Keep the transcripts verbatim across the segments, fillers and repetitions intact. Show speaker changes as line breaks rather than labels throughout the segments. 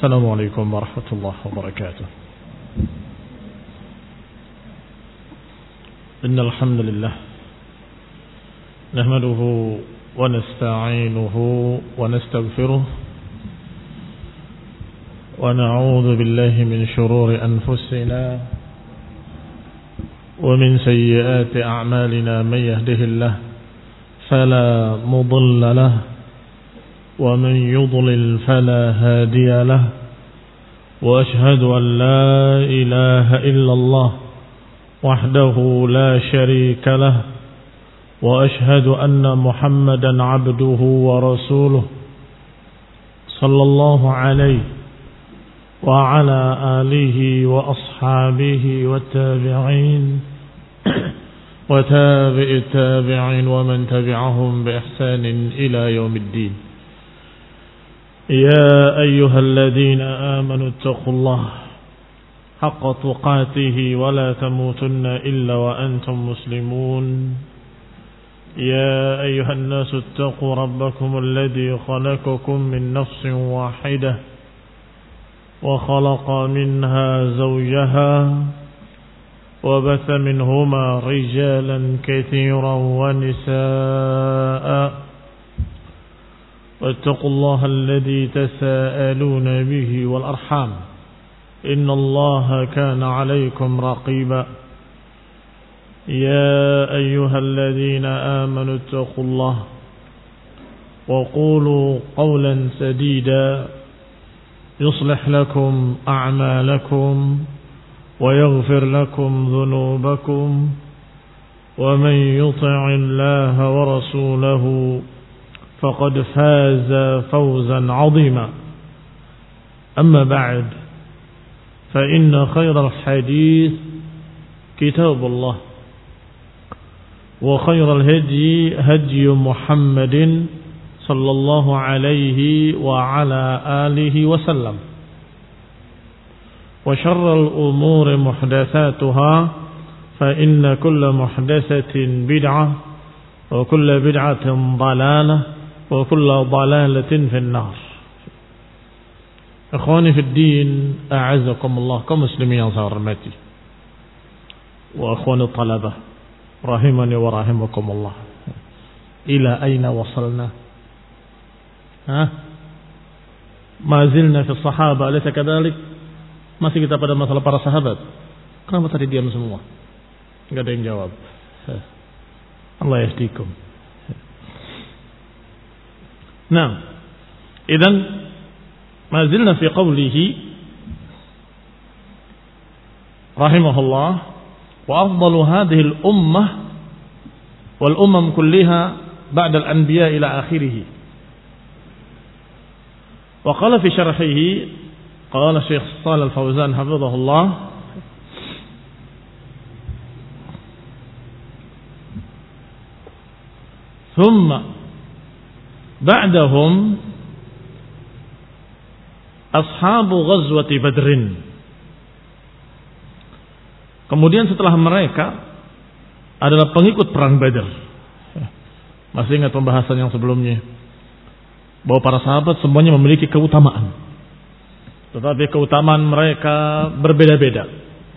السلام عليكم ورحمة الله وبركاته. إن الحمد لله نحمده ونستعينه ونستغفره ونعوذ بالله من شرور أنفسنا ومن سيئات أعمالنا. من يهده الله فلا مضل له ومن يضلل فلا هادي له وأشهد أن لا إله إلا الله وحده لا شريك له وأشهد أن محمدا عبده ورسوله صلى الله عليه وعلى آله وأصحابه والتابعين وتابع التابعين ومن تبعهم بإحسان إلى يوم الدين. يا أيها الذين آمنوا اتقوا الله حق تقاته ولا تموتن إلا وأنتم مسلمون. يا أيها الناس اتقوا ربكم الذي خلقكم من نفس واحدة وخلق منها زوجها وبث منهما رجالا كثيرا ونساء واتقوا الله الذي تساءلون به والأرحام إن الله كان عليكم رقيبا. يا أيها الذين آمنوا اتقوا الله وقولوا قولا سديدا يصلح لكم أعمالكم ويغفر لكم ذنوبكم ومن يطع الله ورسوله فقد فاز فوزا عظيما. أما بعد فإن خير الحديث كتاب الله وخير الهدي هدي محمد صلى الله عليه وعلى آله وسلم وشر الأمور محدثاتها فإن كل محدثة بدعة وكل بدعة ضلالة وكل ضلالة في النار. Ikhwani fi din, a'azzakumullah, kaum muslimin yang saya hormati. Wa akhwani talabah, rahimani wa rahimakumullah. Ila aina wasalna? Hah? Ma zilna fi sahaba, alaysa kadhalik? Masih kita pada masalah para sahabat. Kenapa tadi diam semua? Enggak ada yang jawab. Allah yahdikum. Nah, idan ma zilna fi qawlihi rahimahullah wa afdalu hadhihi al-ummah wal umam kulliha ba'da al-anbiya ila akhirih. Wa qala fi syarhihi qala Syekh Shalih Al-Fauzan hafizahullah thumma ba'dahum ashabu ghazwati Badrin. Kemudian setelah mereka adalah pengikut perang Badar. Masih ingat pembahasan yang sebelumnya bahwa para sahabat semuanya memiliki keutamaan, tetapi keutamaan mereka berbeda-beda.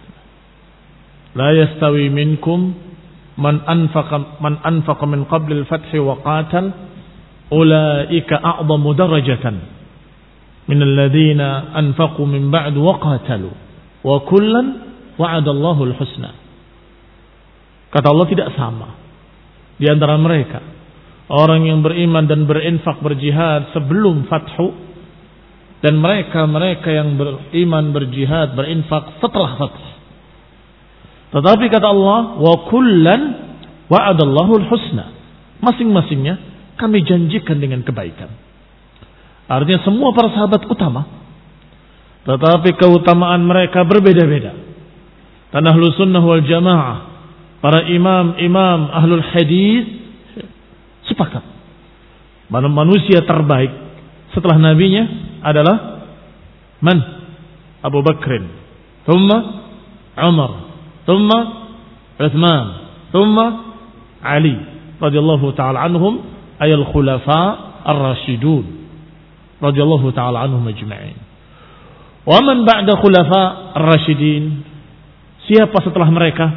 La yastawi minkum man anfaqa man anfaqa min qabli al-fath wa qatal ulaika a'zamu darajatan min alladhina anfaqu min ba'd wa qatalu wa kullan wa'ada Allahu al-husna. Kata Allah, tidak sama di antara mereka orang yang beriman dan berinfak berjihad sebelum fathu dan mereka-mereka yang beriman berjihad berinfak setelah fathu. Tetapi kata Allah, wa kullan wa'ada Allahu al-husna. Masing-masingnya kami janjikan dengan kebaikan. Artinya semua para sahabat utama, tetapi keutamaan mereka berbeda-beda. Dan Ahlus Sunnah wal Jamaah, para imam-imam Ahlul Hadis sepakat mana manusia terbaik setelah nabinya adalah man? Abu Bakrin, thumma Umar, thumma Uthman, thumma Ali radhiyallahu ta'ala anhum ayal khulafa ar-rasyidun radhiyallahu ta'ala anhum ajma'in. Wa man ba'da khulafa ar-rasyidin. Siapa setelah mereka?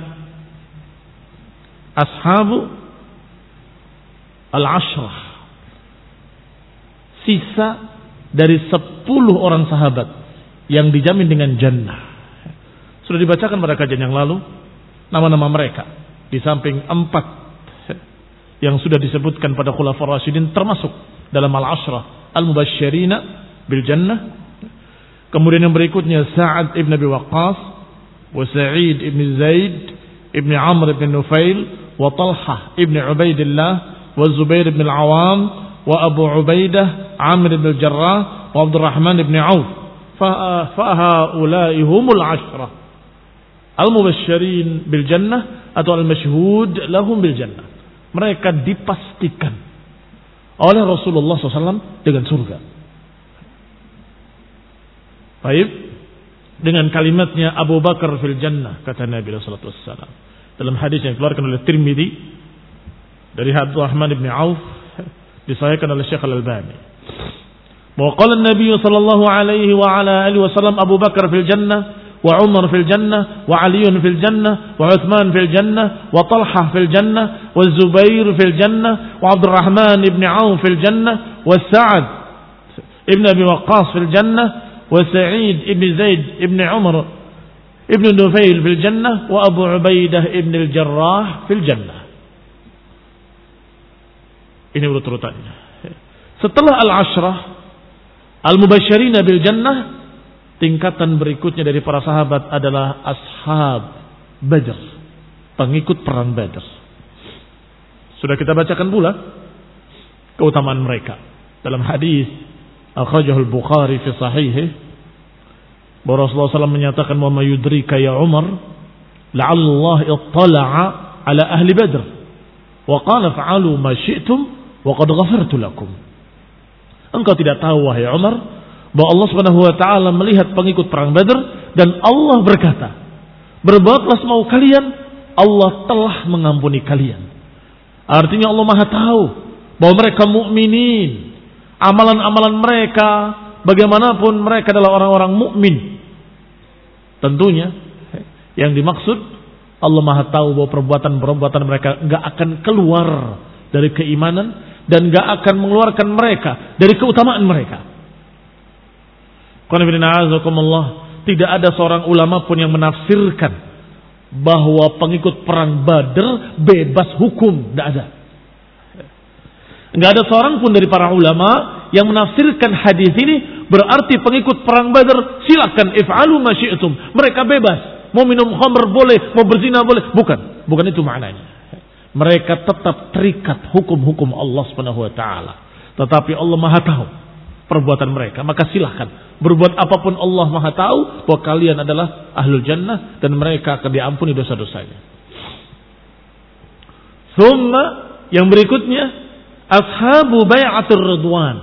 Ashabu al-ashrah. Sisa dari sepuluh orang sahabat yang dijamin dengan jannah. Sudah dibacakan pada kajian yang lalu nama-nama mereka. Di samping empat yang sudah disebutkan pada khulafa ar-rasyidin termasuk dalam al-ashrah al-mubasysyirina bil jannah. Kemudian yang berikutnya Sa'ad ibn Abi Waqqas, wa Sa'id ibn Zaid ibn Amr ibn Nufail, wa Talhah ibn Ubaidillah, wa Zubair ibn al-Awam, wa Abu Ubaidah Amr ibn al-Jarrah, wa Abdurrahman ibn Auf. Fahaulai humul ashrah al-mubasysyirin bil jannah atau al-masyhud lahum bil jannah. Mereka dipastikan oleh Rasulullah shallallahu alaihi wasallam dengan surga. Baik, dengan kalimatnya Abu Bakar fil jannah, kata Nabi sallallahu alaihi wasallam dalam hadis yang dikeluarkan oleh Tirmidzi dari Abdurrahman bin Auf, disahihkan oleh Syekh Al-Albani. Wa qala an-nabiy sallallahu alaihi wa ala alihi wasallam Abu Bakar fil jannah wa Umar fil jannah wa Ali fil jannah wa Utsman fil jannah wa Talhah fil jannah wa Zubair fil jannah wa Abdurrahman ibn Auf fil jannah wa Sa'ad ibn Abi Waqqas fil jannah wa Sa'id ibn Zaid ibn Umar ibn Nufail fil jannah wa Abu Ubaidah ibn al-Jarrah fil jannah. Ini urut-urutannya. Setelah al-ashrah al-mubasysyirin bil jannah, tingkatan berikutnya dari para sahabat adalah ashab Badr, pengikut perang Badr. Sudah kita bacakan pula keutamaan mereka dalam hadis akhrajahu al-Bukhari fi sahihih, bahwa Rasulullah shallallahu alaihi wasallam menyatakan, wa ma yudrika ya Umar la'allallah ittala'a ala ahli Badr wa qala fa'alu ma syi'tum wa qad ghafartu lakum. Engkau tidak tahu wahai Umar bahwa Allah Subhanahu wa taala melihat pengikut perang Badr dan Allah berkata, berbuatlah semau kalian, Allah telah mengampuni kalian. Artinya Allah Maha tahu bahwa mereka mukminin, amalan-amalan mereka bagaimanapun mereka adalah orang-orang mukmin. Tentunya yang dimaksud Allah Maha tahu bahwa perbuatan-perbuatan mereka enggak akan keluar dari keimanan dan enggak akan mengeluarkan mereka dari keutamaan mereka. Tidak ada seorang ulama pun yang menafsirkan bahwa pengikut perang Badr bebas hukum, tidak ada. Enggak ada seorang pun dari para ulama yang menafsirkan hadis ini berarti pengikut perang Badr silakan if'alu ma syi'tum, mereka bebas, mau minum khamr boleh, mau berzina boleh. Bukan, bukan itu maknanya. Mereka tetap terikat hukum-hukum Allah Subhanahu wa taala. Tetapi Allah Maha tahu perbuatan mereka, maka silahkan berbuat apapun, Allah Maha tahu bahwa kalian adalah ahlul jannah dan mereka akan diampuni dosa-dosanya. Summa, yang berikutnya, ashabu bai'atir ridwan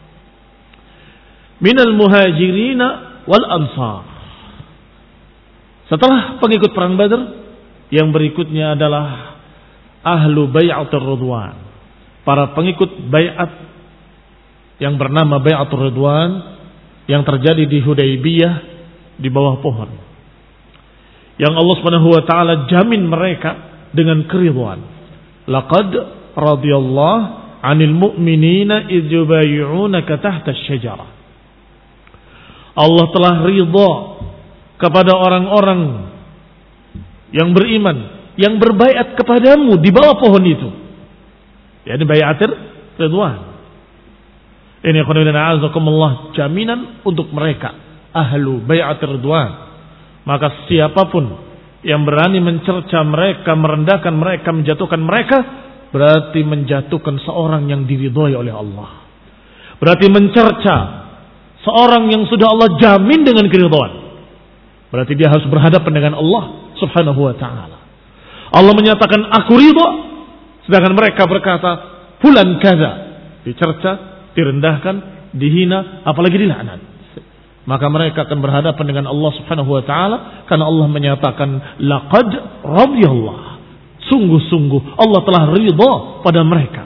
minal muhajirina wal ansar. Setelah pengikut perang Badr, yang berikutnya adalah ahlu bai'atir ridwan, para pengikut bai'at yang bernama Bai'atul Ridwan yang terjadi di Hudaybiyah di bawah pohon, yang Allah Subhanahu wa taala jamin mereka dengan keridhaan. Laqad radhiyallahu 'anil mu'minina idz yubayyi'unaka tahta asy-syajarah. Allah telah ridha kepada orang-orang yang beriman yang berbaiat kepadamu di bawah pohon itu. Ya, ini bai'atul ridwan. Ini azakumullah, jaminan untuk mereka ahlu bai'atir ridwan. Maka siapapun yang berani mencerca mereka, merendahkan mereka, menjatuhkan mereka, berarti menjatuhkan seorang yang diridhoi oleh Allah. Berarti mencerca seorang yang sudah Allah jamin dengan keridhaan. Berarti dia harus berhadapan dengan Allah Subhanahu wa taala. Allah menyatakan aku ridha, sedangkan mereka berkata fulan kaza, dicerca, direndahkan, dihina, apalagi dilaknat. Maka mereka akan berhadapan dengan Allah Subhanahu wa taala karena Allah menyatakan laqad radhiyallahu, sungguh-sungguh Allah telah ridha pada mereka.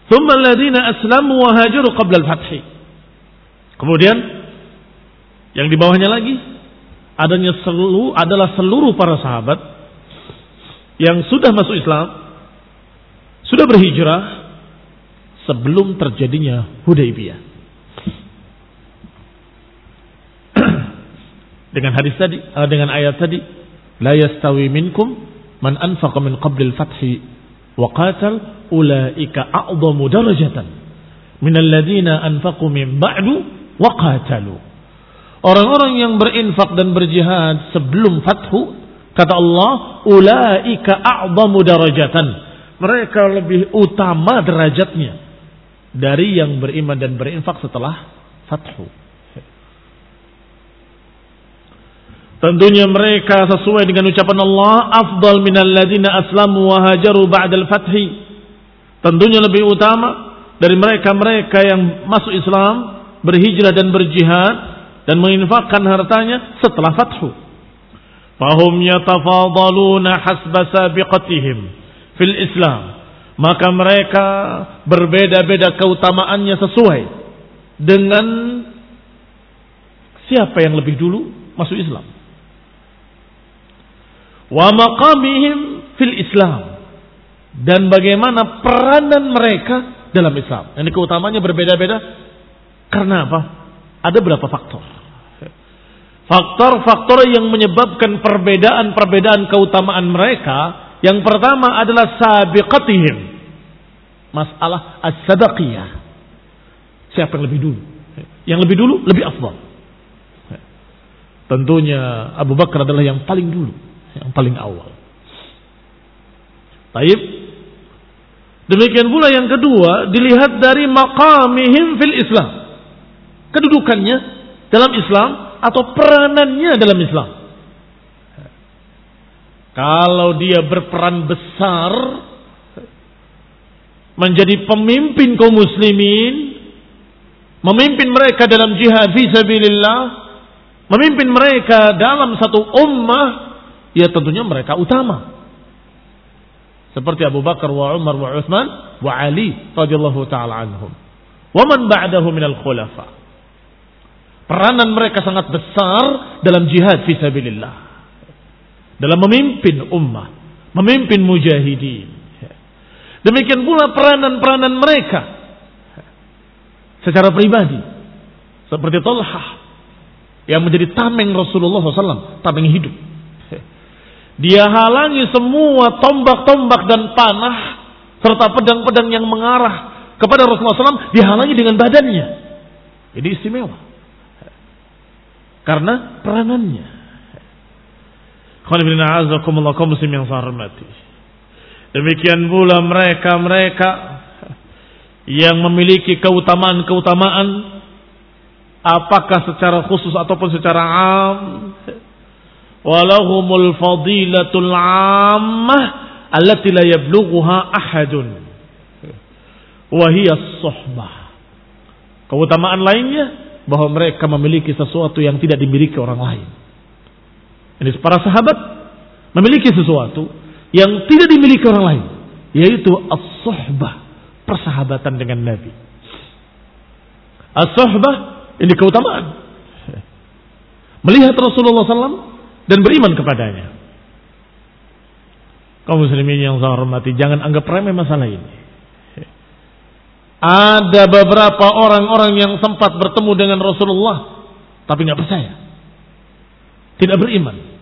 Tsumma alladziina aslamu wa hajaru qabla al-fath. Kemudian yang di bawahnya lagi adanya seluruh adalah seluruh para sahabat yang sudah masuk Islam, sudah berhijrah sebelum terjadinya Hudaybiyah. Dengan hadis tadi, dengan ayat tadi, la yastawi minkum man anfaqa min qabli al-fathi wa qatal ulaika a'dhamu darajatan min alladziina anfaqu min ba'du wa qatalu. Orang-orang yang berinfak dan berjihad sebelum fathu, kata Allah, ulaika a'dhamu darajatan. Mereka lebih utama derajatnya dari yang beriman dan berinfak setelah fathu. Tentunya mereka sesuai dengan ucapan Allah, afdal minal ladzina aslamu wa hajaru ba'dal fathi. Tentunya lebih utama dari mereka-mereka yang masuk Islam, berhijrah dan berjihad dan menginfakkan hartanya setelah fathu. Fahum yatafadaluna hasba sabiqatihim fil Islam. Maka mereka berbeda-beda keutamaannya sesuai dengan siapa yang lebih dulu masuk Islam. Wa maqamihim fil Islam, dan bagaimana peranan mereka dalam Islam. Ini keutamanya berbeda-beda karena apa? Ada berapa faktor. Faktor-faktor yang menyebabkan perbedaan-perbedaan keutamaan mereka. Yang pertama adalah sabiqatihim, masalah as-sabaqiyah. Siapa yang lebih dulu? Yang lebih dulu lebih afdal. Tentunya Abu Bakar adalah yang paling dulu, yang paling awal. Taib. Demikian pula yang kedua, dilihat dari maqamihim fil Islam. Kedudukannya dalam Islam atau peranannya dalam Islam. Kalau dia berperan besar menjadi pemimpin kaum muslimin, memimpin mereka dalam jihad fi sabilillah, memimpin mereka dalam satu ummah, ya tentunya mereka utama. Seperti Abu Bakar wa Umar wa Utsman wa Ali radhiyallahu taala anhum. Wa man ba'dahu minal khulafa. Peranan mereka sangat besar dalam jihad fi sabilillah. Dalam memimpin ummah, memimpin mujahidin. Demikian pula peranan-peranan mereka secara pribadi. Seperti Talhah yang menjadi tameng Rasulullah shallallahu alaihi wasallam, tameng hidup. Dia halangi semua tombak-tombak dan panah serta pedang-pedang yang mengarah kepada Rasulullah shallallahu alaihi wasallam, dihalangi dengan badannya. Ini istimewa karena peranannya. Demikian pula mereka-mereka yang memiliki keutamaan-keutamaan, apakah secara khusus ataupun secara am, walahumul fadilatul ammah allati la yablughuha ahadun wa hiya as-suhbah. Keutamaan lainnya bahwa mereka memiliki sesuatu yang tidak dimiliki orang lain. Ini para sahabat memiliki sesuatu yang tidak dimiliki orang lain, yaitu as-suhbah, persahabatan dengan Nabi. As-suhbah ini keutamaan, melihat Rasulullah shallallahu alaihi wasallam dan beriman kepadanya. Kaum muslimin yang saya hormati, jangan anggap remeh masalah ini. Ada beberapa orang-orang yang sempat bertemu dengan Rasulullah tapi nggak percaya, tidak beriman.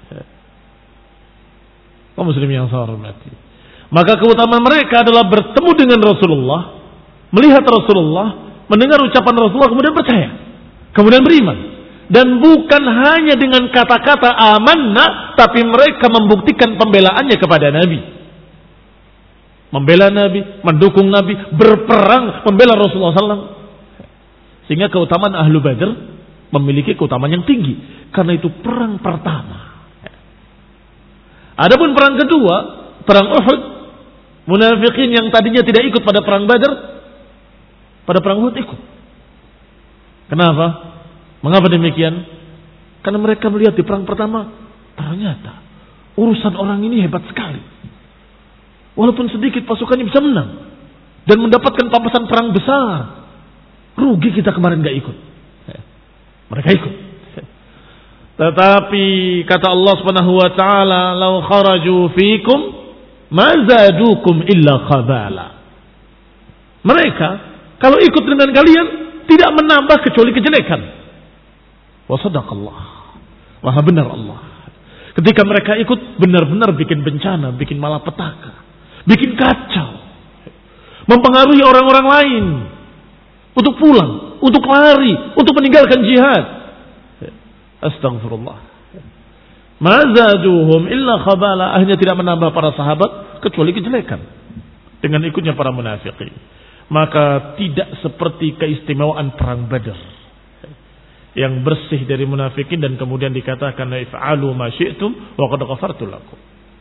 Kaum muslimin yang saya hormati, maka keutamaan mereka adalah bertemu dengan Rasulullah, melihat Rasulullah, mendengar ucapan Rasulullah, kemudian percaya, kemudian beriman. Dan bukan hanya dengan kata-kata amanna, tapi mereka membuktikan pembelaannya kepada Nabi, membela Nabi, mendukung Nabi, berperang membela Rasulullah shallallahu alaihi wasallam. Sehingga keutamaan Ahlu Badr memiliki keutamaan yang tinggi, karena itu perang pertama. Adapun perang kedua, perang Uhud, munafikin yang tadinya tidak ikut pada perang Badr, pada perang Uhud ikut. Kenapa? Mengapa demikian? Karena mereka melihat di perang pertama, ternyata urusan orang ini hebat sekali. Walaupun sedikit pasukannya bisa menang. dan mendapatkan pampasan perang besar. Rugi kita kemarin gak ikut. Mereka ikut. Tetapi kata Allah Subhanahu wa taala, "Lau kharaju fikum ma zadukum illa khabala." Mereka kalau ikut dengan kalian tidak menambah kecuali kejelekan. Wa sadaqallah. Maha benar Allah. Ketika mereka ikut benar-benar bikin bencana, bikin malapetaka, bikin kacau. Mempengaruhi orang-orang lain untuk pulang, untuk lari, untuk meninggalkan jihad. Astaghfirullah. Ma zaduhum illa khabala. Akhirnya tidak menambah para sahabat kecuali kejelekan dengan ikutnya para munafikin. Maka tidak seperti keistimewaan perang Badar yang bersih dari munafikin dan kemudian dikatakan if'alu ma syi'tum wa qad ghafartu lakum.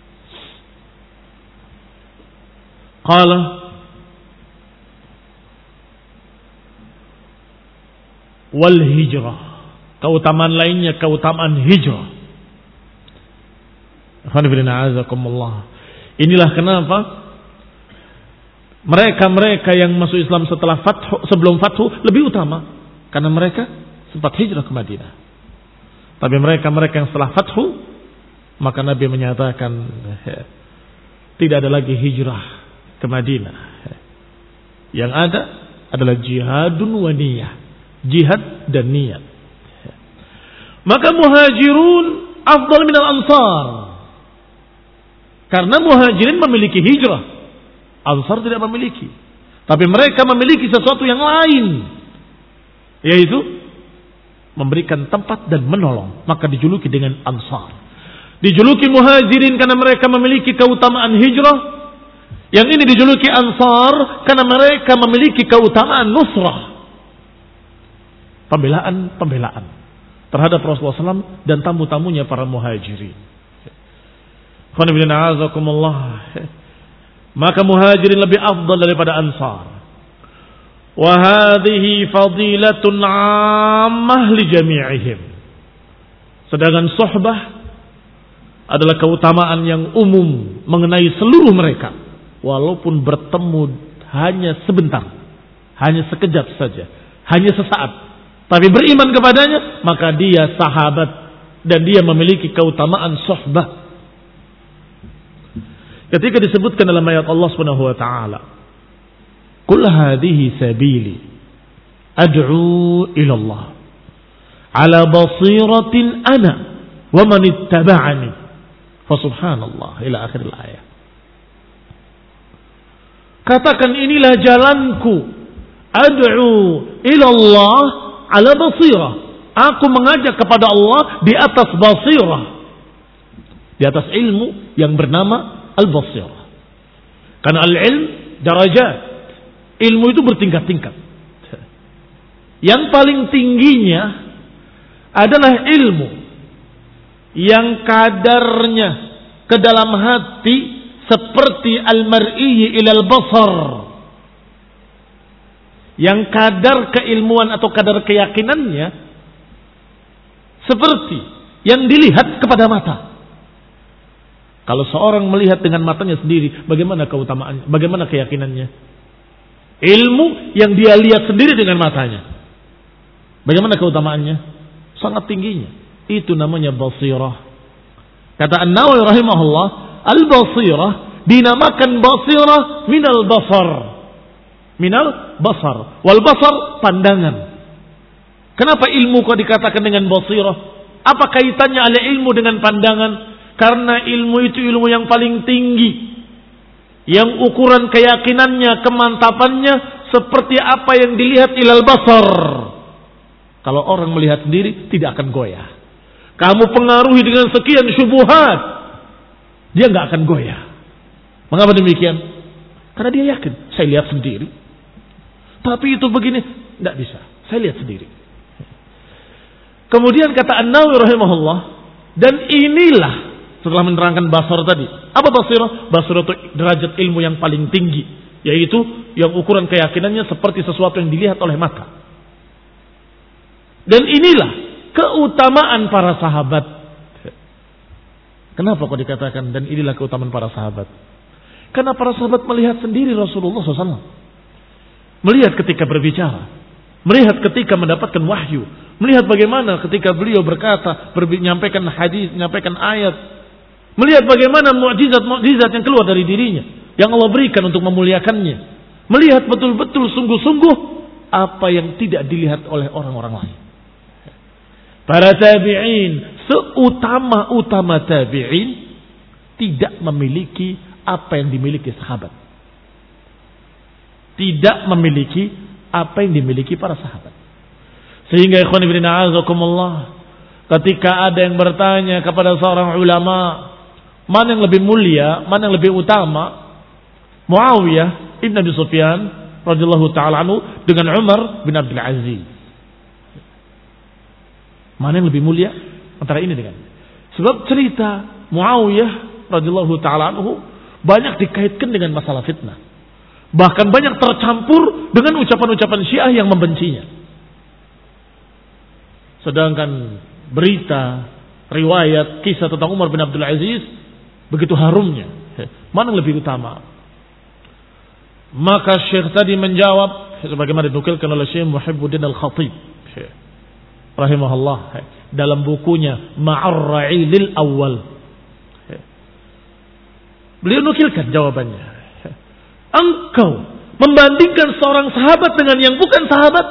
Qala wal hijrah. Keutamaan lainnya keutamaan hijrah. Inilah kenapa mereka-mereka yang masuk Islam setelah fathu, sebelum fathu lebih utama, karena mereka sempat hijrah ke Madinah. Tapi mereka-mereka yang setelah fathu, maka Nabi menyatakan tidak ada lagi hijrah ke Madinah. Yang ada adalah jihadun wa niyah, jihad dan niat. Maka muhajirun afdal minal ansar. Karena muhajirin memiliki hijrah, ansar tidak memiliki. Tapi mereka memiliki sesuatu yang lain, yaitu memberikan tempat dan menolong. Maka dijuluki dengan ansar. Dijuluki muhajirin karena mereka memiliki keutamaan hijrah. Yang ini dijuluki ansar karena mereka memiliki keutamaan nusrah, pembelaan-pembelaan terhadap Rasulullah shallallahu alaihi wasallam dan tamu-tamunya para muhajirin. Maka muhajirin lebih afdal daripada ansar. Wa hadhihi fadilatun 'ammah li jami'ihim. Sedangkan suhbah adalah keutamaan yang umum mengenai seluruh mereka, walaupun bertemu hanya sebentar, hanya sekejap saja, hanya sesaat. Tapi beriman kepadanya, maka dia sahabat dan dia memiliki keutamaan suhbah. Ketika disebutkan dalam ayat Allah Subhanahu wa taala, "Qul hadhihi sabili ad'u ila Allah ala basiratin ana wa man ittaba'ani." Fa subhanallah ila akhir ayat. Katakan inilah jalanku, ad'u ila Allah ala basirah. Aku mengajak kepada Allah di atas basirah, di atas ilmu yang bernama al-basirah. Karena al-ilm darajat, ilmu itu bertingkat-tingkat. Yang paling tingginya adalah ilmu yang kadarnya ke dalam hati seperti al-mar'i ilal basar. Yang kadar keilmuan atau kadar keyakinannya seperti yang dilihat kepada mata. Kalau seorang melihat dengan matanya sendiri, bagaimana keutamaannya, bagaimana keyakinannya? Ilmu yang dia lihat sendiri dengan matanya, bagaimana keutamaannya? Sangat tingginya. Itu namanya basirah. Kata An-Nawawi rahimahullah, al-basirah dinamakan basirah minal basar. Minal basar. Wal basar pandangan. Kenapa ilmu kok dikatakan dengan basirah? Apa kaitannya ada ilmu dengan pandangan? Karena ilmu itu ilmu yang paling tinggi, yang ukuran keyakinannya, kemantapannya seperti apa yang dilihat ilal basar. Kalau orang melihat sendiri tidak akan goyah. Kamu pengaruhi dengan sekian syubhat, dia nggak akan goyah. Mengapa demikian? Karena dia yakin, saya lihat sendiri. Tapi itu begini, tidak bisa. Saya lihat sendiri. Kemudian kata An-Nawawi rahimahullah, dan inilah setelah menerangkan basar tadi. Apa basirah? Basirah itu derajat ilmu yang paling tinggi, yaitu yang ukuran keyakinannya seperti sesuatu yang dilihat oleh mata. Dan inilah keutamaan para sahabat. Kenapa kok dikatakan dan inilah keutamaan para sahabat? Karena para sahabat melihat sendiri Rasulullah shallallahu alaihi wasallam. melihat ketika berbicara, melihat ketika mendapatkan wahyu, melihat bagaimana ketika beliau berkata, menyampaikan hadis, menyampaikan ayat, melihat bagaimana mukjizat-mukjizat yang keluar dari dirinya, yang Allah berikan untuk memuliakannya, melihat betul-betul sungguh-sungguh apa yang tidak dilihat oleh orang-orang lain. Para tabi'in, seutama-utama tabi'in, tidak memiliki apa yang dimiliki sahabat. Tidak memiliki apa yang dimiliki para sahabat. Sehingga ikhwan fillah a'azakumullah, ketika ada yang bertanya kepada seorang ulama, mana yang lebih mulia, mana yang lebih utama, Muawiyah ibn Abi Sufyan radhiyallahu ta'ala anhu dengan Umar bin Abdul Aziz, mana yang lebih mulia antara ini dengan ini? Sebab cerita Muawiyah radhiyallahu ta'ala anhu banyak dikaitkan dengan masalah fitnah. Bahkan banyak tercampur dengan ucapan-ucapan Syiah yang membencinya. Sedangkan berita, riwayat, kisah tentang Umar bin Abdul Aziz begitu harumnya. Mana yang lebih utama? Maka Syekh tadi menjawab sebagaimana dinukilkan oleh Syekh Muhibbuddin Al-Khatib rahimahullah dalam bukunya Ma'ar-Ra'ilil Awwal. Beliau nukilkan jawabannya. Engkau membandingkan seorang sahabat dengan yang bukan sahabat.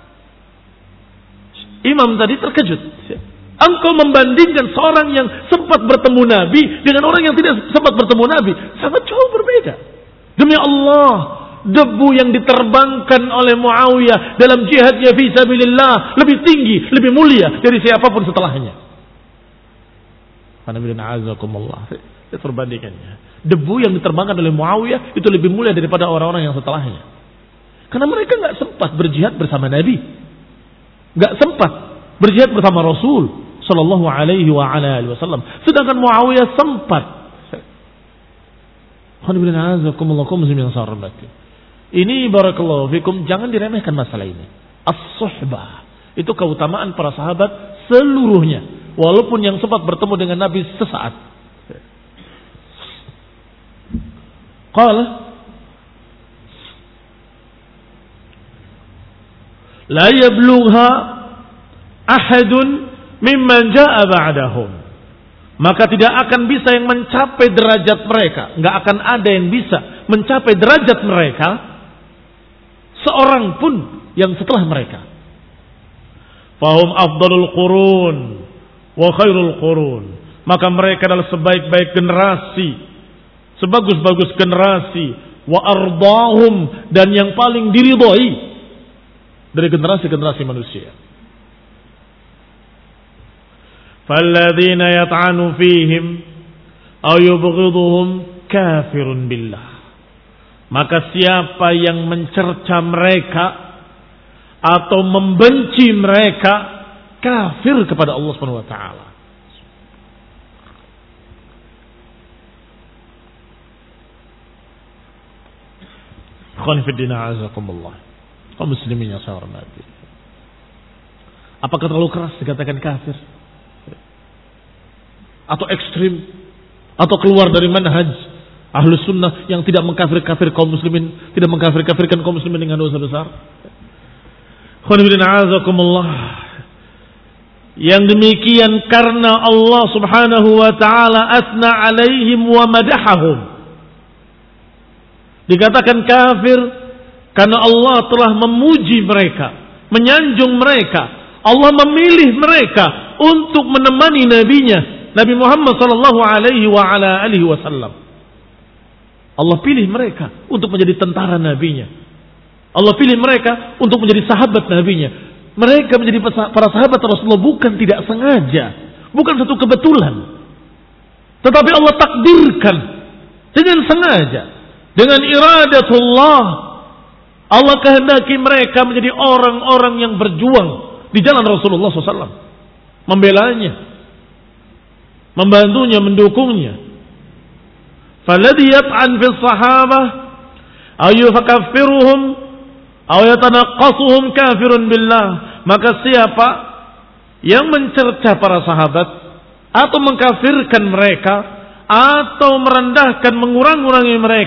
Imam tadi terkejut. Engkau membandingkan seorang yang sempat bertemu Nabi dengan orang yang tidak sempat bertemu Nabi. Sangat jauh berbeda. Demi Allah, debu yang diterbangkan oleh Muawiyah dalam jihadnya fi sabilillah lebih tinggi, lebih mulia dari siapapun setelahnya. Kita perbandingannya. Debu yang diterbangkan oleh Muawiyah itu lebih mulia daripada orang-orang yang setelahnya. Karena mereka nggak sempat berjihad bersama Nabi, nggak sempat berjihad bersama Rasul Sallallahu Alaihi Wasallam. Sedangkan Muawiyah sempat. Ini barakallahu fikum, jangan diremehkan masalah ini. As-suhbah itu keutamaan para sahabat seluruhnya, walaupun yang sempat bertemu dengan Nabi sesaat. Qala la yablugha ahadun mimman jaa ba'dahum, maka tidak akan bisa yang mencapai derajat mereka, enggak akan ada yang bisa mencapai derajat mereka seorang pun yang setelah mereka. Fahum afdalul qurun wa khairul qurun, maka mereka adalah sebaik-baik generasi, sebagus-bagus generasi, wa ardahum, dan yang paling diridhai dari generasi-generasi manusia. Falladzina yat'anu fihim aw yubghiduhum kafirun billah, maka siapa yang mencerca mereka atau membenci mereka kafir kepada Allah Subhanahu wa taala. Khonifuddin a'azakumullah, kaum muslimin yang saya hormati. Apakah terlalu keras dikatakan kafir? Atau ekstrim? Atau keluar dari manhaj Ahlus Sunnah yang tidak mengkafir-kafir kaum muslimin, tidak mengkafir-kafirkan kaum muslimin dengan dosa besar? Khonifuddin a'azakumullah, yang demikian karena Allah Subhanahu wa ta'ala asna alaihim wa madahahum. Dikatakan kafir karena Allah telah memuji mereka, menyanjung mereka. Allah memilih mereka untuk menemani nabinya, Nabi Muhammad sallallahu alaihi wa ala alihi wasallam. Allah pilih mereka untuk menjadi tentara nabinya. Allah pilih mereka untuk menjadi sahabat nabinya. Mereka menjadi para sahabat Rasulullah bukan tidak sengaja, bukan satu kebetulan, tetapi Allah takdirkan dengan sengaja. Dengan iradatullah, Allah kehendaki mereka menjadi orang-orang yang berjuang di jalan Rasulullah shallallahu alaihi wasallam, membelanya, membantunya, mendukungnya. Falladhi yat'an fis sahabah ayu fakaffiruhum aw yatanaqqasuhum kafirun billah, maka siapa yang mencerca para sahabat atau mengkafirkan mereka atau merendahkan, mengurang-urangi mereka,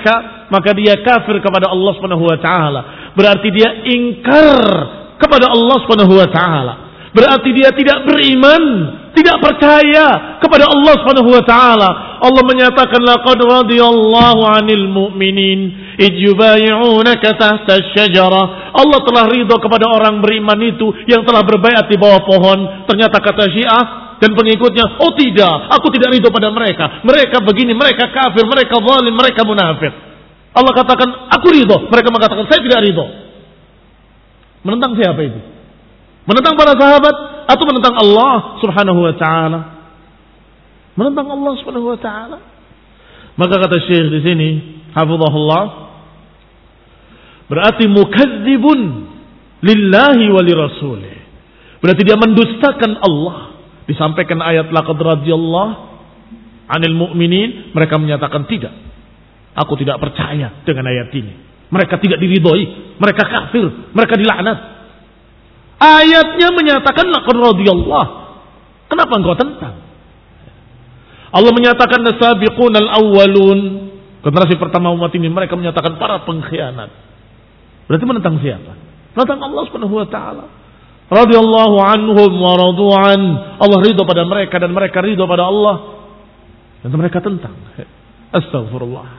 maka dia kafir kepada Allah Subhanahu wa taala. Berarti dia ingkar kepada Allah Subhanahu wa taala. Berarti dia tidak beriman, tidak percaya kepada Allah Subhanahu wa taala. Allah menyatakan laqad radiyallahu 'anil mu'minin ijbayi'unaka tahta asy-syajarah. Allah telah ridha kepada orang beriman itu yang telah berbaiat di bawah pohon. Ternyata kata Syiah dan pengikutnya, oh tidak, aku tidak ridho pada mereka. Mereka begini, mereka kafir, mereka zalim, mereka munafik. Allah katakan, aku ridho. Mereka mengatakan, saya tidak ridho. Menentang siapa itu? Menentang para sahabat atau menentang Allah Subhanahu wa taala? Menentang Allah Subhanahu wa taala. Maka kata Syekh di sini, hafizahullah, berarti mukadzibun lillahi wa lirasulih. Berarti dia mendustakan Allah. Disampaikan ayat laqad radiyallahu 'anil mu'minin, mereka menyatakan tidak. Aku tidak percaya dengan ayat ini. Mereka tidak diridhoi, mereka kafir, mereka dilaknat. Ayatnya menyatakan laqad radiyallahu. Kenapa engkau tentang? Allah menyatakan as-sabiqunal awwalun, generasi pertama umat ini, mereka menyatakan para pengkhianat. Berarti menentang siapa? Menentang Allah Subhanahu wa taala. Radhiyallahu anhum wa radu'an. Allah ridha pada mereka dan mereka ridha pada Allah. Dan mereka tentang. Astaghfirullah.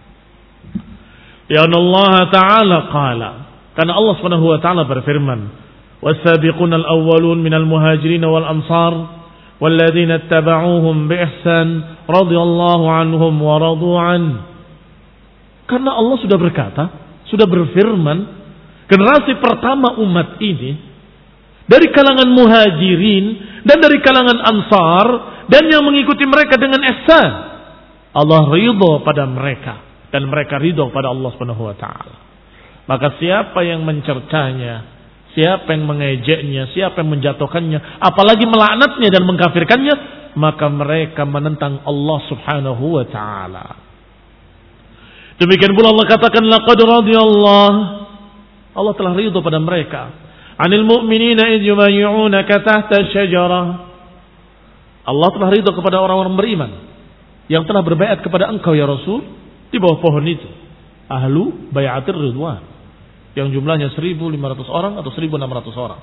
Ya Allah Ta'ala qala. Karena Allah Subhanahu wa taala berfirman, "Was-sabiqunal awwalun minal muhajirin wal ansar walladzina ittaba'uuhum bi ihsan radhiyallahu anhum wa radu'an." Karena Allah sudah berkata, sudah berfirman, generasi pertama umat ini dari kalangan muhajirin dan dari kalangan ansar dan yang mengikuti mereka dengan ihsan, Allah ridha pada mereka dan mereka ridha pada Allah Subhanahu wa taala. Maka siapa yang mencercanya, siapa yang mengejeknya, siapa yang menjatuhkannya, apalagi melaknatnya dan mengkafirkannya, maka mereka menentang Allah Subhanahu wa taala. Demikian pula Allah katakan laqad radiyallahu, Allah telah ridha pada mereka, 'anil mu'minina idh yubayyi'unaka tahta asy-syajarah. Allah telah ridha kepada orang-orang beriman yang telah berbaiat kepada engkau ya Rasul di bawah pohon itu. Ahlu bai'atir ridwan, yang jumlahnya seribu lima ratus orang atau seribu enam ratus orang.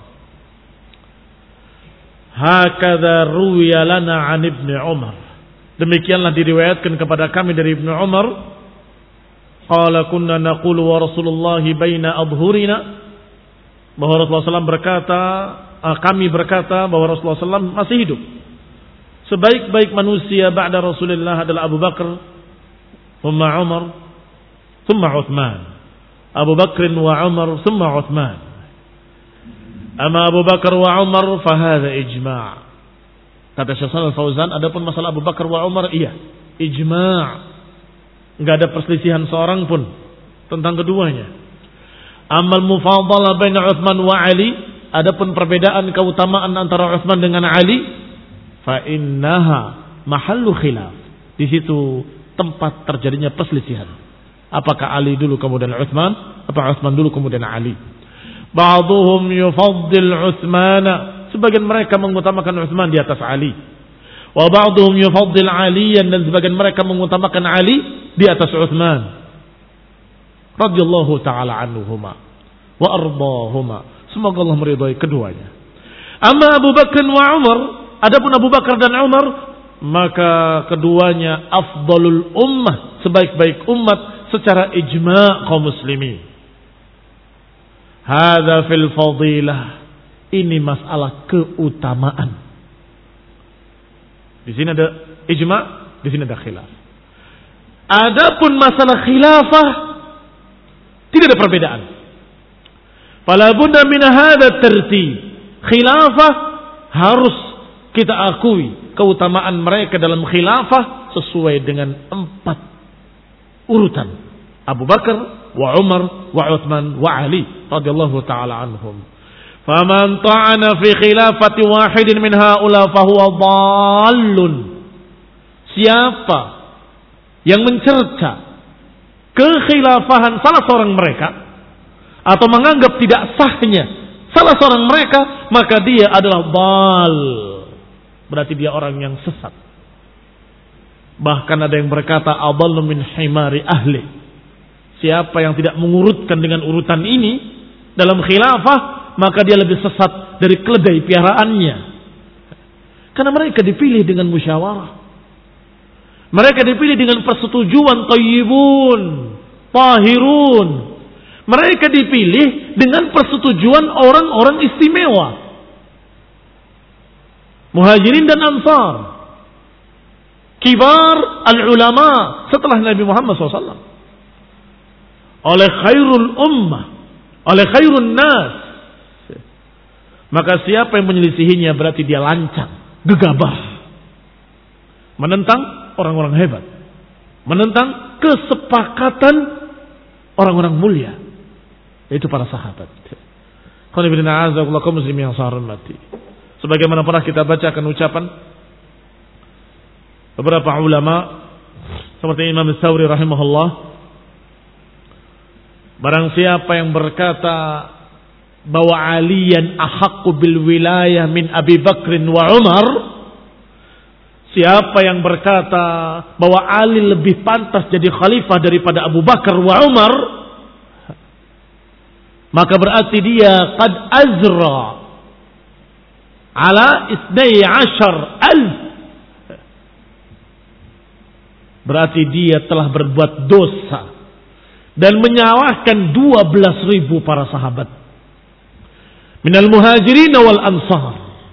Hakadha ruwiya lana 'an Ibnu Umar. Demikianlah diriwayatkan kepada kami dari Ibnu Umar. Qala kunna naqulu wa Rasulullah baina adhurina. Bahwa Rasulullah shallallahu alaihi wasallam berkata, kami berkata bahwa Rasulullah shallallahu alaihi wasallam masih hidup. Sebaik-baik manusia ba'da Rasulullah adalah Abu Bakar, thumma Umar, thumma Uthman. Abu Bakr wa Umar, thumma Uthman. Ama Abu Bakar wa Umar fahadha ijma'. Kata Syekh Shalal Fauzan, adapun masalah Abu Bakar wa Umar, iya, ijma'. Enggak ada perselisihan seorang pun tentang keduanya. Amal mufadalah baina Uthman wa Ali, adapun perbedaan keutamaan antara Uthman dengan Ali, fa innaha mahallu khilaf. Di situ tempat terjadinya perselisihan. Apakah Ali dulu kemudian Uthman, atau Uthman dulu kemudian Ali? Ba'dhum yufaddil Uthmana, sebagian mereka mengutamakan Uthman di atas Ali. Wa ba'dhum yufaddil Aliyan, dan sebagian mereka mengutamakan Ali di atas Uthman radhiyallahu taala anhuma wa ardahuma. Semoga Allah meridai keduanya. Amma Abu Bakar wa Umar, adapun Abu Bakar dan Umar, maka keduanya afdalul ummah, sebaik-baik umat secara ijma' kaum muslimin. Hadza fil fadilah, ini masalah keutamaan. Di sini ada ijma', di sini ada khilaf. Adapun masalah khilafah tidak ada perbedaan. Fala budda min hadha tertib. Khilafah harus kita akui keutamaan mereka dalam khilafah sesuai dengan empat urutan. Abu Bakar wa Umar wa Uthman wa Ali radhiyallahu taala anhum. Faman ta'ana fi khilafati wahidin min haula fahuwa dhallun. Siapa yang mencerca kekhilafahan salah seorang mereka atau menganggap tidak sahnya salah seorang mereka, maka dia adalah dhal. Berarti dia orang yang sesat. Bahkan ada yang berkata adallu min himari ahli. Siapa yang tidak mengurutkan dengan urutan ini dalam khilafah, maka dia lebih sesat dari keledai piaraannya. Karena mereka dipilih dengan musyawarah. Mereka dipilih dengan persetujuan thayyibun, tahirun. Mereka dipilih dengan persetujuan orang-orang istimewa. Muhajirin dan Ansar. Kibar al-ulama setelah Nabi Muhammad shallallahu alaihi wasallam. Oleh khairul ummah, oleh khairun nas. Maka siapa yang menyelisihinya berarti dia lancang, gegabah, menentang orang-orang hebat, menentang kesepakatan orang-orang mulia, yaitu para sahabat. Qul inna a'udzubillahi kaum muslimin yang sahar mati. Sebagaimana pernah kita bacakan ucapan beberapa ulama seperti Imam Ats-Tsauri rahimahullah, barang siapa yang berkata bahwa Aliyan ahaqqu bil wilayah min Abi Bakrin wa Umar, siapa yang berkata bahwa Ali lebih pantas jadi khalifah daripada Abu Bakar wa Umar, maka berarti dia qad azra ala isnai ashar alf, berarti dia telah berbuat dosa dan menyalahkan dua belas ribu para sahabat minal muhajirin wal ansar.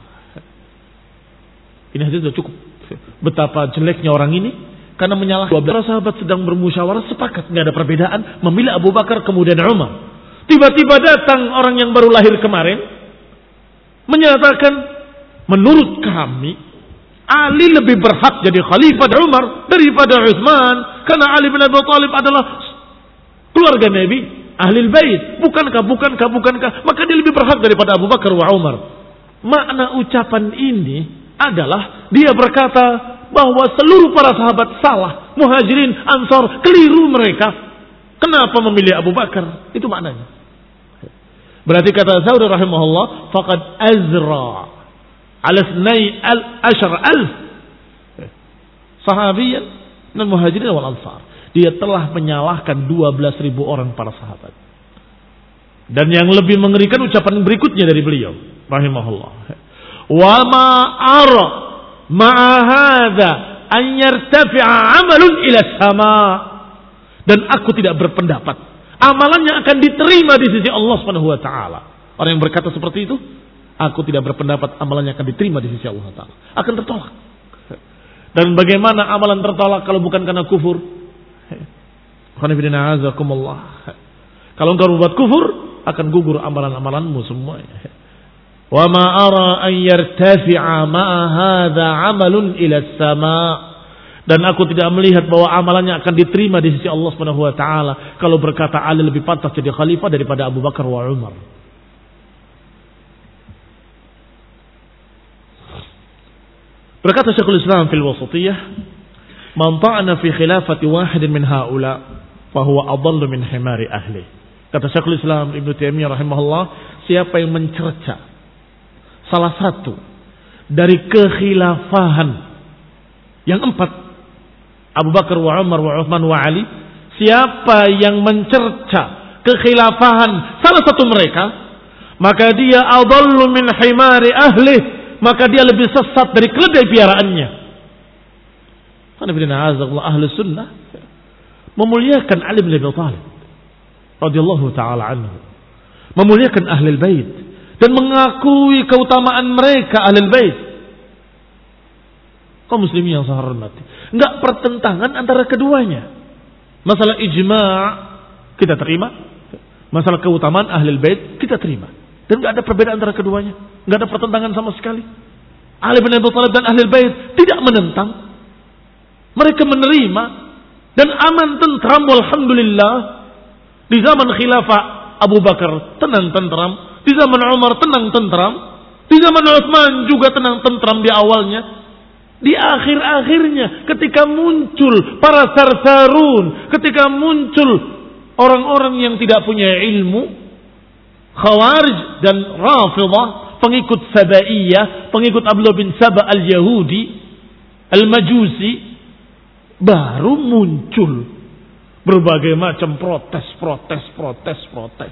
Ini hadis sudah cukup betapa jeleknya orang ini karena menyalahkan dua belas sahabat sedang bermusyawarah sepakat, tidak ada perbedaan, memilih Abu Bakar kemudian Umar. Tiba-tiba datang orang yang baru lahir kemarin menyatakan, menurut kami Ali lebih berhak jadi khalifah Umar daripada Utsman karena Ali bin Abi Thalib adalah keluarga Nabi, ahlul bait. Bukankah, bukankah, bukankah? Maka dia lebih berhak daripada Abu Bakar wa Umar. Makna ucapan ini adalah dia berkata bahwa seluruh para sahabat salah, muhajirin, ansar, keliru mereka. Kenapa memilih Abu Bakar? Itu maknanya. Berarti kata Ats-Tsauri rahimahullah, faqad azra ala ithnai ashar alf sahabiyan dan muhajirin wal ansar. Dia telah menyalahkan dua belas ribu orang para sahabat. Dan yang lebih mengerikan ucapan berikutnya dari beliau rahimahullah. Wa ma ara ma'a hadza an yartafi'a 'amalun ila sama. Dan aku tidak berpendapat amalannya akan diterima di sisi Allah Subhanahu wa taala. Orang yang berkata seperti itu, aku tidak berpendapat amalannya akan diterima di sisi Allah taala, akan tertolak. Dan bagaimana amalan tertolak kalau bukan karena kufur? Kalau engkau berbuat kufur, akan gugur amalan-amalanmu semuanya. Wa ma ara an yartafi'a ma'a hadza 'amalun ila as-sama. Dan aku tidak melihat bahwa amalannya akan diterima di sisi Allah Subhanahu wa taala kalau berkata Ali lebih pantas jadi khalifah daripada Abu Bakar wa Umar. Berkata Syekhul Islam fil Wasithiyah, man ta'ana fi khilafati wahidin min haula fa huwa adallu min himari ahli. Kata Syekhul Islam Ibnu Taimiyah rahimahullah, siapa yang mencerca salah satu dari kekhilafahan yang empat, Abu Bakar wa Umar wa Uthman wa Ali, siapa yang mencerca kekhilafahan salah satu mereka, maka dia adallu min himari ahli, maka dia lebih sesat dari keledai piaraannya. Ahli sunnah memuliakan Ali bin Abi Thalib radhiyallahu taala anhu, memuliakan ahlul bait dan mengakui keutamaan mereka ahlul bait. Kaum muslimin yang saya hormati, enggak pertentangan antara keduanya. Masalah ijma' kita terima, masalah keutamaan ahlul bait kita terima, dan enggak ada perbedaan antara keduanya, enggak ada pertentangan sama sekali. Ali bin Abi Thalib dan ahlul bait tidak menentang, mereka menerima dan aman tentram walhamdulillah. Di zaman khilafah Abu Bakar tenang tentram, di zaman Umar tenang tentram, di zaman Utsman juga tenang tentram di awalnya. Di akhir-akhirnya ketika muncul para sarsarun, ketika muncul orang-orang yang tidak punya ilmu, Khawarij dan Rafidhah, pengikut Sabaiyah, pengikut Abdullah bin Saba al-Yahudi, al-Majusi, baru muncul Berbagai macam protes, protes, protes, protes.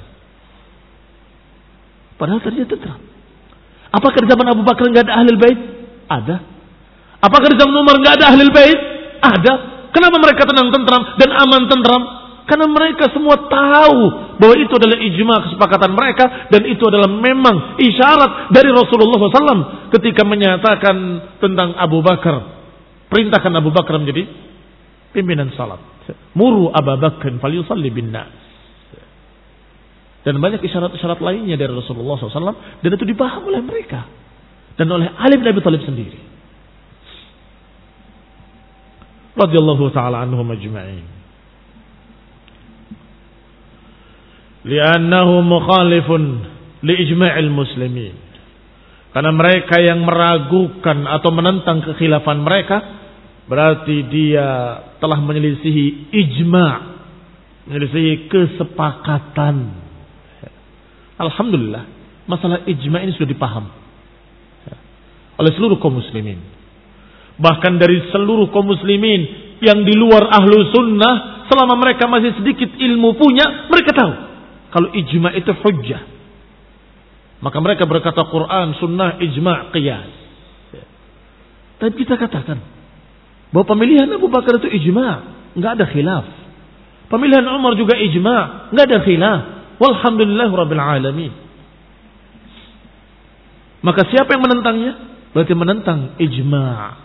Padahal tadinya tentram. Apakah di zaman Abu Bakar nggak ada Ahlul Bait? Ada. Apakah di zaman Umar nggak ada Ahlul Bait? Ada. Kenapa mereka tenang tentram dan aman tentram? Karena mereka semua tahu bahwa itu adalah ijma kesepakatan mereka dan itu adalah memang isyarat dari Rasulullah shallallahu alaihi wasallam ketika menyatakan tentang Abu Bakar. Perintahkan Abu Bakar menjadi pimpinan salat. Muru Abu Bakar falyusalli bin nas. Dan banyak isyarat-isyarat lainnya dari Rasulullah shallallahu alaihi wasallam dan itu dipahami oleh mereka dan oleh Ali bin Abi Thalib sendiri. Radhiyallahu taala anhum ajma'in. Li'annahu mukhalifun li'ijma'il muslimin. Karena mereka yang meragukan atau menentang kekhilafan mereka berarti dia telah menyelisihi ijma', menyelisihi kesepakatan. Alhamdulillah, masalah ijma' ini sudah dipaham oleh seluruh kaum muslimin. Bahkan dari seluruh kaum muslimin yang di luar ahlu sunnah, selama mereka masih sedikit ilmu punya, mereka tahu kalau ijma' itu hujjah. Maka mereka berkata Quran, sunnah, ijma', qiyas. Tapi kita katakan bahwa pemilihan Abu Bakar itu ijma', enggak ada khilaf. Pemilihan Umar juga ijma', enggak ada khilaf. Walhamdulillah rabbil alamin. Maka siapa yang menentangnya? Berarti menentang ijma'.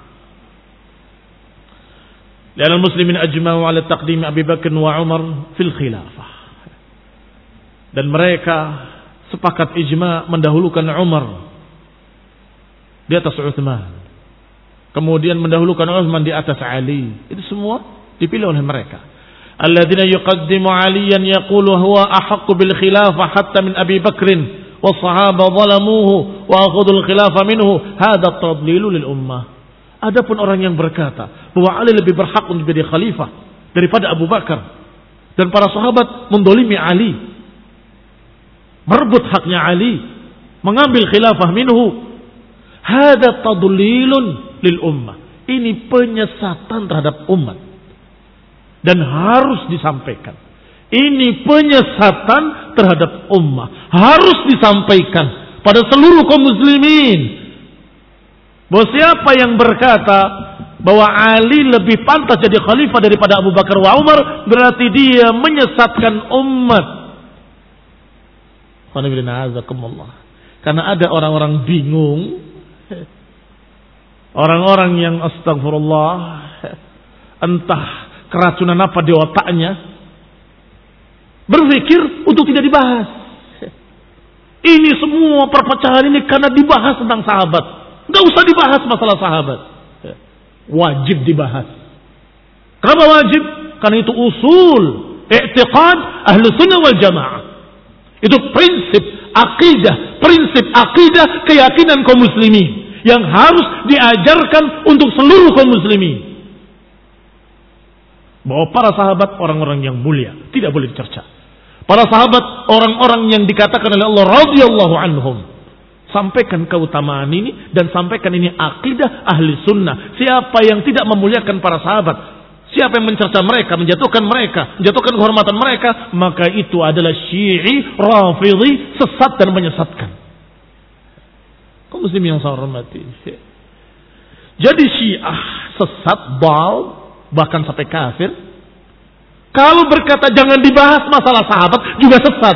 Lian al-muslimin ajma'u ala taqdim Abi Bakar wa Umar fil khilafah. Dan mereka sepakat ijma' mendahulukan Umar di atas Utsman. Kemudian mendahulukan Utsman di atas Ali. Itu semua dipilih oleh mereka. Alladzina yuqaddimu Aliyan yaqulu huwa ahaqqu bil khilafah hatta min Abi Bakrin wa sahaba zalamuhu wa akhudul khilafah minhu hadha tadlilu lil ummah. Adapun orang yang berkata bahwa Ali lebih berhak untuk menjadi khalifah daripada Abu Bakar dan para sahabat mendolimi Ali, merebut haknya Ali, mengambil khilafah minhu, hadza tadlilun lil ummah. Ini penyesatan terhadap umat dan harus disampaikan. Ini penyesatan terhadap ummah, harus disampaikan pada seluruh kaum muslimin. Bahwa siapa yang berkata bahwa Ali lebih pantas jadi khalifah daripada Abu Bakar wa Umar, berarti dia menyesatkan umat. Karena ada orang-orang bingung, orang-orang yang astagfirullah, entah keracunan apa di otaknya, berpikir untuk tidak dibahas. Ini semua perpecahan ini karena dibahas tentang sahabat. Enggak usah dibahas masalah sahabat. Wajib dibahas. Kenapa wajib? Karena itu usul i'tiqad ahlu sunnah wal jamaah. Itu prinsip akidah, prinsip akidah keyakinan kaum muslimin yang harus diajarkan untuk seluruh kaum muslimin. Bahwa para sahabat orang-orang yang mulia, tidak boleh dicerca. Para sahabat orang-orang yang dikatakan oleh Allah radhiyallahu anhum. Sampaikan keutamaan ini dan sampaikan ini akidah ahli sunnah. Siapa yang tidak memuliakan para sahabat, siapa yang mencerca mereka, menjatuhkan mereka, menjatuhkan kehormatan mereka, maka itu adalah Syi'i, Rafidhi, sesat dan menyesatkan. Kaum muslim yang saya hormati. Jadi Syiah sesat, bal, bahkan sampai kafir. Kalau berkata jangan dibahas masalah sahabat juga sesat.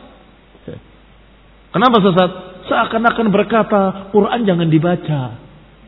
Kenapa sesat? Seakan-akan berkata Quran jangan dibaca.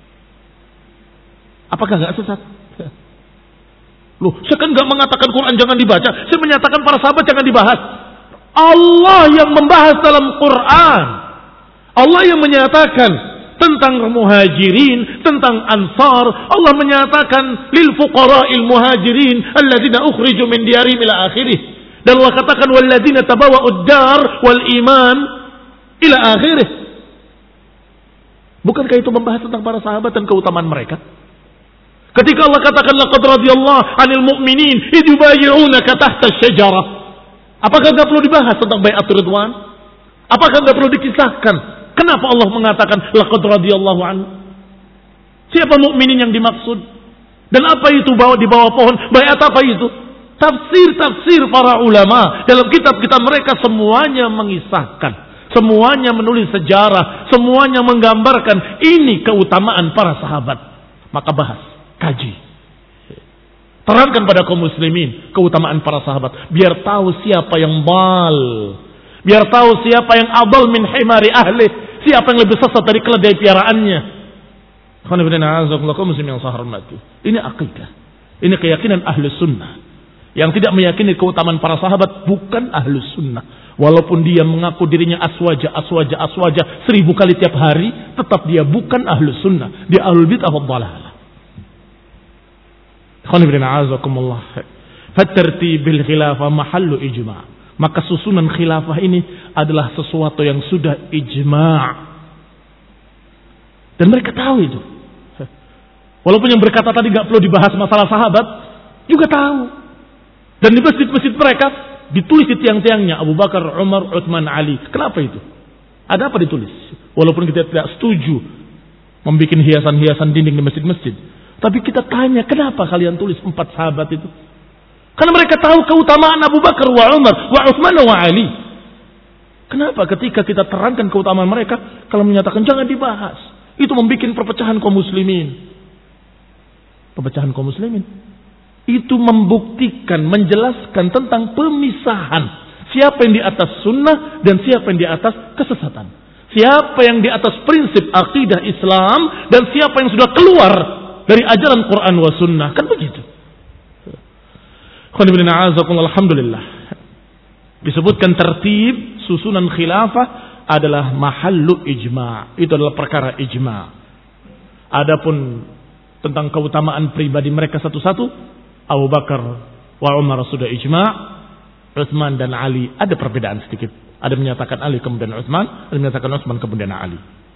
Apakah enggak sesat? Loh, saya kan enggak mengatakan Quran jangan dibaca, saya menyatakan para sahabat jangan dibahas. Allah yang membahas dalam Quran. Allah yang menyatakan tentang muhajirin, tentang ansar. Allah menyatakan lil fuqara'il muhajirin alladzina ukhriju min diyarihim ila akhirih. Dan Allah katakan walladzina tabawwa'ud dar wal iman ila akhirih. Bukankah itu membahas tentang para sahabat dan keutamaan mereka? Ketika Allah katakan laqad radiyallahu 'anil mu'minin idh yubayyi'unaka tahta asy-syajarah. Apakah enggak perlu dibahas tentang bai'atul ridwan? Apakah enggak perlu dikisahkan kenapa Allah mengatakan laqad radiyallahu 'an? Siapa mukminin yang dimaksud? Dan apa itu bawa di bawah pohon? Bai'at apa itu? Tafsir-tafsir para ulama dalam kitab-kitab mereka semuanya mengisahkan, semuanya menulis sejarah, semuanya menggambarkan ini keutamaan para sahabat. Maka bahas, kaji. Terangkan pada kaum muslimin keutamaan para sahabat, biar tahu siapa yang bal, biar tahu siapa yang adal min himari ahli, siapa yang lebih sesat dari keledai piaraannya. Ini akidah, ini keyakinan ahli sunnah. Yang tidak meyakini keutamaan para sahabat bukan ahlus sunnah. Walaupun dia mengaku dirinya aswaja, aswaja, aswaja seribu kali tiap hari, tetap dia bukan ahlus sunnah. Dia ahlul bid'ah wad dhalalah. Fatartibil khilafah mahallu ijma'. Maka susunan khilafah ini adalah sesuatu yang sudah ijma'. Dan mereka tahu itu. Walaupun yang berkata tadi gak perlu dibahas masalah sahabat, juga tahu. Dan di masjid-masjid mereka ditulis di tiang-tiangnya Abu Bakar, Umar, Utsman, Ali. Kenapa itu? Ada apa ditulis? Walaupun kita tidak setuju membuat hiasan-hiasan dinding di masjid-masjid, tapi kita tanya, kenapa kalian tulis empat sahabat itu? Karena mereka tahu keutamaan Abu Bakar wa Umar wa Utsman wa Ali. Kenapa ketika kita terangkan keutamaan mereka, kalau menyatakan jangan dibahas, itu membuat perpecahan kaum muslimin. Perpecahan kaum muslimin itu membuktikan, menjelaskan tentang pemisahan. Siapa yang di atas sunnah dan siapa yang di atas kesesatan. Siapa yang di atas prinsip akidah Islam dan siapa yang sudah keluar dari ajaran Quran wa sunnah. Kan begitu. Alhamdulillah. Disebutkan tertib susunan khilafah adalah mahallu ijma'. Itu adalah perkara ijma'. Adapun tentang keutamaan pribadi mereka satu-satu, Abu Bakar wa Umar sudah ijma', Utsman dan Ali ada perbedaan sedikit. Ada menyatakan Ali kemudian Utsman, ada menyatakan Utsman kemudian Ali.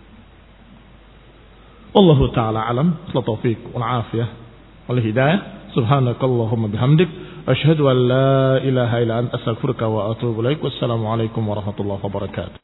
Wallahu taala alam, taufiq wal afiyah wal hidayah. Subhanakallahumma bihamdik, asyhadu an la ilaha illa anta astaghfiruka wa atubu ilaik. Wassalamu alaikum warahmatullahi wabarakatuh.